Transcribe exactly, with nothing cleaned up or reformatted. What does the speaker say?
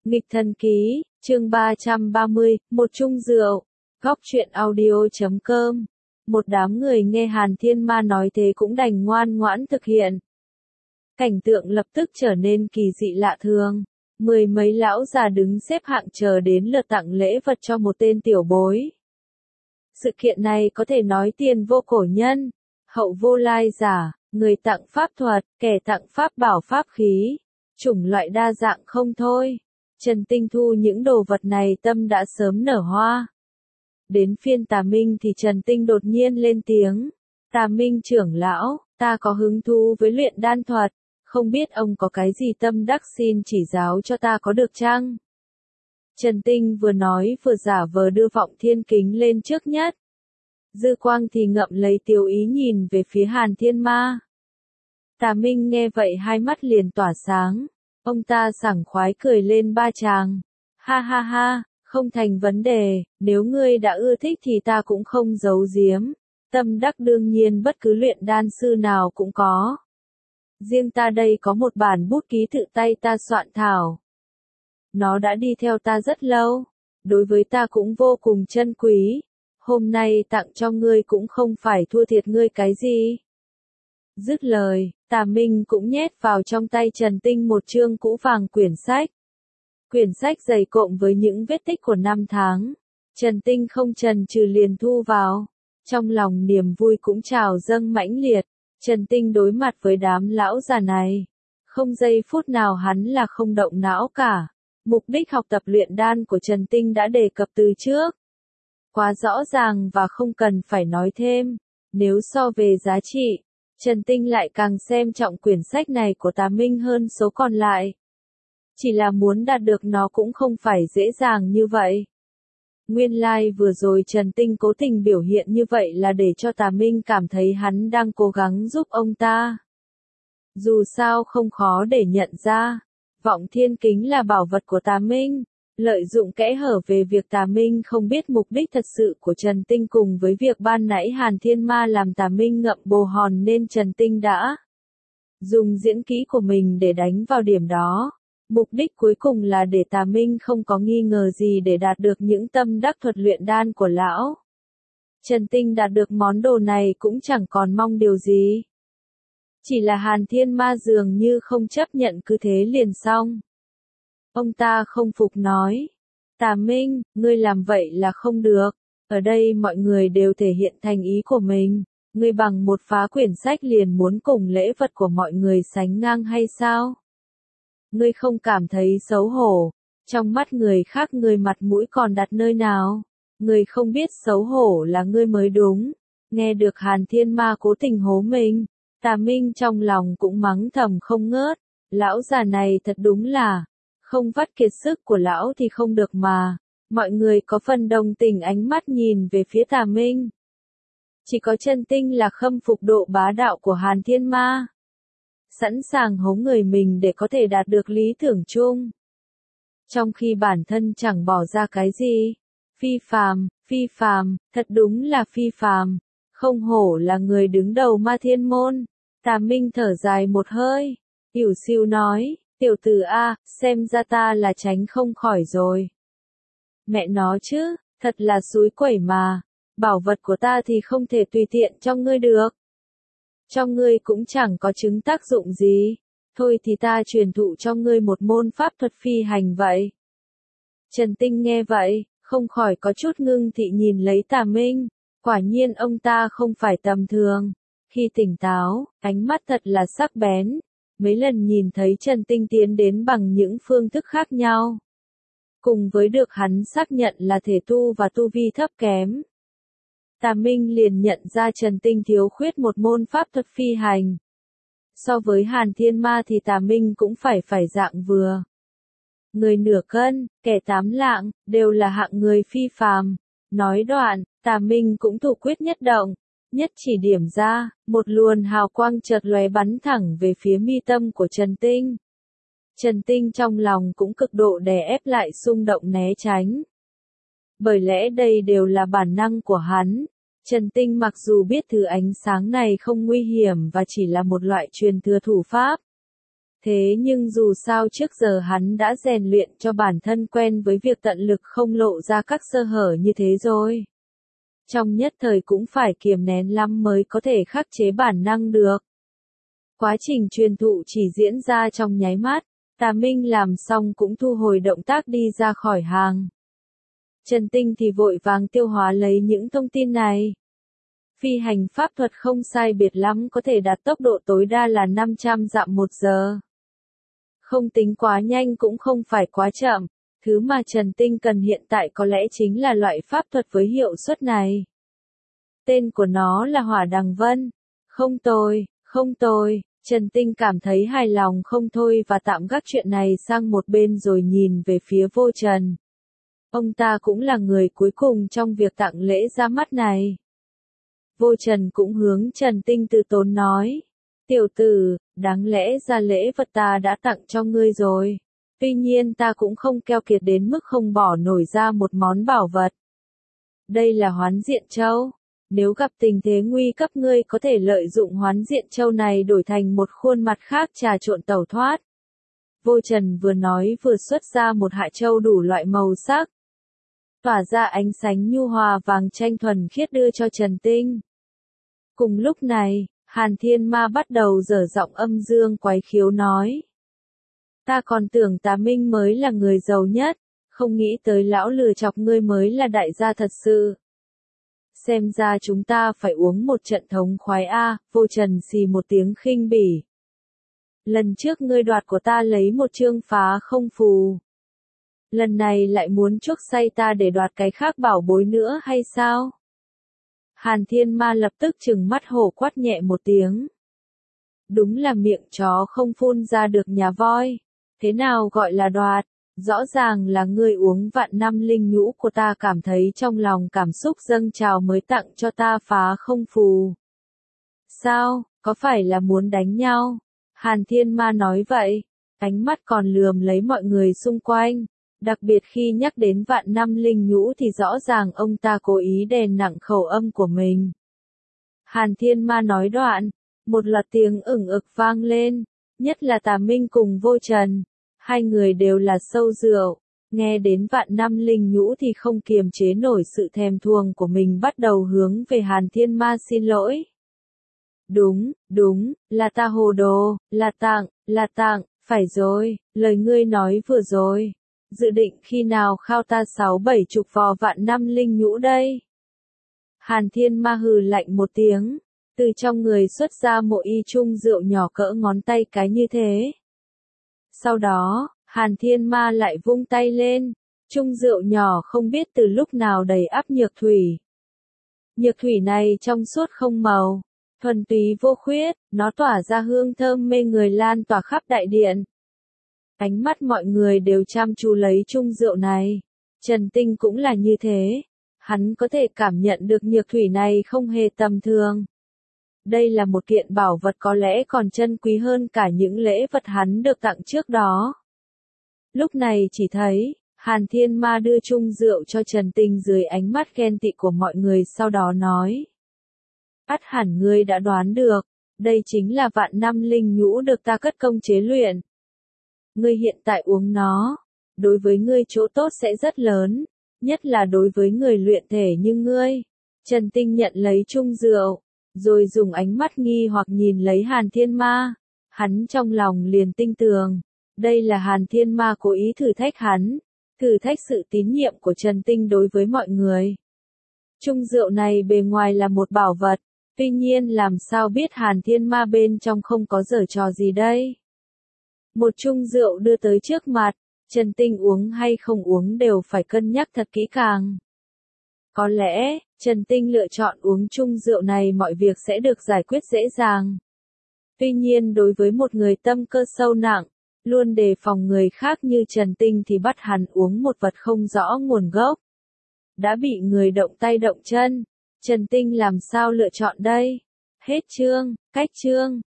Nghịch thần ký, chương ba trăm ba mươi, một chung rượu, góc truyện audio chấm com. Một đám người nghe Hàn Thiên Ma nói thế cũng đành ngoan ngoãn thực hiện. Cảnh tượng lập tức trở nên kỳ dị lạ thường. Mười mấy lão già đứng xếp hạng chờ đến lượt tặng lễ vật cho một tên tiểu bối. Sự kiện này có thể nói tiền vô cổ nhân, hậu vô lai giả, người tặng pháp thuật, kẻ tặng pháp bảo pháp khí, chủng loại đa dạng không thôi. Trần Tinh thu những đồ vật này tâm đã sớm nở hoa. Đến phiên Tà Minh thì Trần Tinh đột nhiên lên tiếng. Tà Minh trưởng lão, ta có hứng thú với luyện đan thuật, không biết ông có cái gì tâm đắc xin chỉ giáo cho ta có được chăng? Trần Tinh vừa nói vừa giả vờ đưa vọng thiên kính lên trước nhất. Dư quang thì ngậm lấy tiêu ý nhìn về phía Hàn Thiên Ma. Tà Minh nghe vậy hai mắt liền tỏa sáng. Ông ta sảng khoái cười lên ba tràng. Ha ha ha, không thành vấn đề, nếu ngươi đã ưa thích thì ta cũng không giấu giếm. Tâm đắc đương nhiên bất cứ luyện đan sư nào cũng có. Riêng ta đây có một bản bút ký tự tay ta soạn thảo. Nó đã đi theo ta rất lâu, đối với ta cũng vô cùng trân quý. Hôm nay tặng cho ngươi cũng không phải thua thiệt ngươi cái gì. Dứt lời, Tà Minh cũng nhét vào trong tay Trần Tinh một chương cũ vàng quyển sách. Quyển sách dày cộm với những vết tích của năm tháng. Trần Tinh không chần chừ liền thu vào. Trong lòng niềm vui cũng trào dâng mãnh liệt. Trần Tinh đối mặt với đám lão già này. Không giây phút nào hắn là không động não cả. Mục đích học tập luyện đan của Trần Tinh đã đề cập từ trước. Quá rõ ràng và không cần phải nói thêm. Nếu so về giá trị, Trần Tinh lại càng xem trọng quyển sách này của Tà Minh hơn số còn lại. Chỉ là muốn đạt được nó cũng không phải dễ dàng như vậy. Nguyên lai like vừa rồi Trần Tinh cố tình biểu hiện như vậy là để cho Tà Minh cảm thấy hắn đang cố gắng giúp ông ta. Dù sao không khó để nhận ra, vọng thiên kính là bảo vật của Tà Minh. Lợi dụng kẽ hở về việc Tà Minh không biết mục đích thật sự của Trần Tinh cùng với việc ban nãy Hàn Thiên Ma làm Tà Minh ngậm bồ hòn nên Trần Tinh đã dùng diễn kỹ của mình để đánh vào điểm đó. Mục đích cuối cùng là để Tà Minh không có nghi ngờ gì để đạt được những tâm đắc thuật luyện đan của lão. Trần Tinh đạt được món đồ này cũng chẳng còn mong điều gì. Chỉ là Hàn Thiên Ma dường như không chấp nhận cứ thế liền xong. Ông ta không phục nói. Tà Minh, ngươi làm vậy là không được. Ở đây mọi người đều thể hiện thành ý của mình. Ngươi bằng một phá quyển sách liền muốn cùng lễ vật của mọi người sánh ngang hay sao? Ngươi không cảm thấy xấu hổ. Trong mắt người khác ngươi mặt mũi còn đặt nơi nào? Ngươi không biết xấu hổ là ngươi mới đúng. Nghe được Hàn Thiên Ma cố tình hố mình. Tà Minh trong lòng cũng mắng thầm không ngớt. Lão già này thật đúng là không vắt kiệt sức của lão thì không được mà. Mọi người có phần đồng tình ánh mắt nhìn về phía Tà Minh. Chỉ có Trần Tinh là khâm phục độ bá đạo của Hàn Thiên Ma. Sẵn sàng hố người mình để có thể đạt được lý tưởng chung. Trong khi bản thân chẳng bỏ ra cái gì. Phi phàm, phi phàm, thật đúng là phi phàm. Không hổ là người đứng đầu Ma Thiên Môn. Tà Minh thở dài một hơi. Tiểu siêu nói. Tiểu tử A, xem ra ta là tránh không khỏi rồi. Mẹ nó chứ, thật là xúi quẩy mà. Bảo vật của ta thì không thể tùy tiện cho ngươi được. Cho ngươi cũng chẳng có chứng tác dụng gì. Thôi thì ta truyền thụ cho ngươi một môn pháp thuật phi hành vậy. Trần Tinh nghe vậy, không khỏi có chút ngưng thị nhìn lấy Tà Minh. Quả nhiên ông ta không phải tầm thường. Khi tỉnh táo, ánh mắt thật là sắc bén. Mấy lần nhìn thấy Trần Tinh tiến đến bằng những phương thức khác nhau. Cùng với được hắn xác nhận là thể tu và tu vi thấp kém. Tà Minh liền nhận ra Trần Tinh thiếu khuyết một môn pháp thuật phi hành. So với Hàn Thiên Ma thì Tà Minh cũng phải phải dạng vừa. Người nửa cân, kẻ tám lạng, đều là hạng người phi phàm. Nói đoạn, Tà Minh cũng thủ quyết nhất động. Nhất chỉ điểm ra, một luồn hào quang chợt lóe bắn thẳng về phía mi tâm của Trần Tinh. Trần Tinh trong lòng cũng cực độ đè ép lại xung động né tránh. Bởi lẽ đây đều là bản năng của hắn. Trần Tinh mặc dù biết thứ ánh sáng này không nguy hiểm và chỉ là một loại truyền thừa thủ pháp. Thế nhưng dù sao trước giờ hắn đã rèn luyện cho bản thân quen với việc tận lực không lộ ra các sơ hở như thế rồi. Trong nhất thời cũng phải kiềm nén lắm mới có thể khắc chế bản năng được. Quá trình truyền thụ chỉ diễn ra trong nháy mắt, Tà Minh làm xong cũng thu hồi động tác đi ra khỏi hàng. Trần Tinh thì vội vàng tiêu hóa lấy những thông tin này. Phi hành pháp thuật không sai biệt lắm có thể đạt tốc độ tối đa là năm trăm dặm một giờ. Không tính quá nhanh cũng không phải quá chậm, thứ mà Trần Tinh cần hiện tại có lẽ chính là loại pháp thuật với hiệu suất này. Tên của nó là Hỏa Đằng Vân. Không tồi, không tồi, Trần Tinh cảm thấy hài lòng không thôi và tạm gác chuyện này sang một bên rồi nhìn về phía Vô Trần. Ông ta cũng là người cuối cùng trong việc tặng lễ ra mắt này. Vô Trần cũng hướng Trần Tinh từ tốn nói. Tiểu tử, đáng lẽ ra lễ vật ta đã tặng cho ngươi rồi. Tuy nhiên ta cũng không keo kiệt đến mức không bỏ nổi ra một món bảo vật. Đây là Hoán Diện Châu. Nếu gặp tình thế nguy cấp ngươi có thể lợi dụng Hoán Diện Châu này đổi thành một khuôn mặt khác trà trộn tẩu thoát. Vô Trần vừa nói vừa xuất ra một hại châu đủ loại màu sắc. Tỏa ra ánh sáng nhu hòa vàng chanh thuần khiết đưa cho Trần Tinh. Cùng lúc này, Hàn Thiên Ma bắt đầu dở giọng âm dương quái khiếu nói. Ta còn tưởng Tà Minh mới là người giàu nhất, không nghĩ tới lão lừa chọc ngươi mới là đại gia thật sự. Xem ra chúng ta phải uống một trận thống khoái a. Vô Trần xì một tiếng khinh bỉ. Lần trước ngươi đoạt của ta lấy một chương phá không phù. Lần này lại muốn chuốc say ta để đoạt cái khác bảo bối nữa hay sao? Hàn Thiên Ma lập tức trừng mắt hổ quát nhẹ một tiếng. Đúng là miệng chó không phun ra được nhà voi. Thế nào gọi là đoạt? Rõ ràng là ngươi uống vạn năm linh nhũ của ta cảm thấy trong lòng cảm xúc dâng trào mới tặng cho ta phá không phù. Sao, có phải là muốn đánh nhau? Hàn Thiên Ma nói vậy, ánh mắt còn lườm lấy mọi người xung quanh. Đặc biệt khi nhắc đến vạn năm linh nhũ thì rõ ràng ông ta cố ý đè nặng khẩu âm của mình. Hàn Thiên Ma nói đoạn, một loạt tiếng ửng ực vang lên, nhất là Tà Minh cùng Vô Trần. Hai người đều là sâu rượu, nghe đến vạn năm linh nhũ thì không kiềm chế nổi sự thèm thuồng của mình bắt đầu hướng về Hàn Thiên Ma xin lỗi. Đúng, đúng, là ta hồ đồ, là tặng, là tặng, phải rồi, lời ngươi nói vừa rồi. Dự định khi nào khao ta sáu bảy chục vò vạn năm linh nhũ đây? Hàn Thiên Ma hừ lạnh một tiếng, từ trong người xuất ra một y chung rượu nhỏ cỡ ngón tay cái như thế. Sau đó, Hàn Thiên Ma lại vung tay lên, chung rượu nhỏ không biết từ lúc nào đầy ắp nhược thủy. Nhược thủy này trong suốt không màu, thuần túy vô khuyết, nó tỏa ra hương thơm mê người lan tỏa khắp đại điện. Ánh mắt mọi người đều chăm chú lấy chung rượu này. Trần Tinh cũng là như thế. Hắn có thể cảm nhận được nhược thủy này không hề tầm thường. Đây là một kiện bảo vật có lẽ còn chân quý hơn cả những lễ vật hắn được tặng trước đó. Lúc này chỉ thấy, Hàn Thiên Ma đưa chung rượu cho Trần Tinh dưới ánh mắt ghen tị của mọi người sau đó nói. Ắt hẳn ngươi đã đoán được, đây chính là vạn năm linh nhũ được ta cất công chế luyện. Ngươi hiện tại uống nó, đối với ngươi chỗ tốt sẽ rất lớn, nhất là đối với người luyện thể như ngươi. Trần Tinh nhận lấy chung rượu, rồi dùng ánh mắt nghi hoặc nhìn lấy Hàn Thiên Ma. Hắn trong lòng liền tinh tường, đây là Hàn Thiên Ma cố ý thử thách hắn, thử thách sự tín nhiệm của Trần Tinh đối với mọi người. Chung rượu này bề ngoài là một bảo vật, tuy nhiên làm sao biết Hàn Thiên Ma bên trong không có giở trò gì đây? Một chung rượu đưa tới trước mặt, Trần Tinh uống hay không uống đều phải cân nhắc thật kỹ càng. Có lẽ, Trần Tinh lựa chọn uống chung rượu này mọi việc sẽ được giải quyết dễ dàng. Tuy nhiên đối với một người tâm cơ sâu nặng, luôn đề phòng người khác như Trần Tinh thì bắt hắn uống một vật không rõ nguồn gốc. Đã bị người động tay động chân, Trần Tinh làm sao lựa chọn đây? Hết chương, cách chương.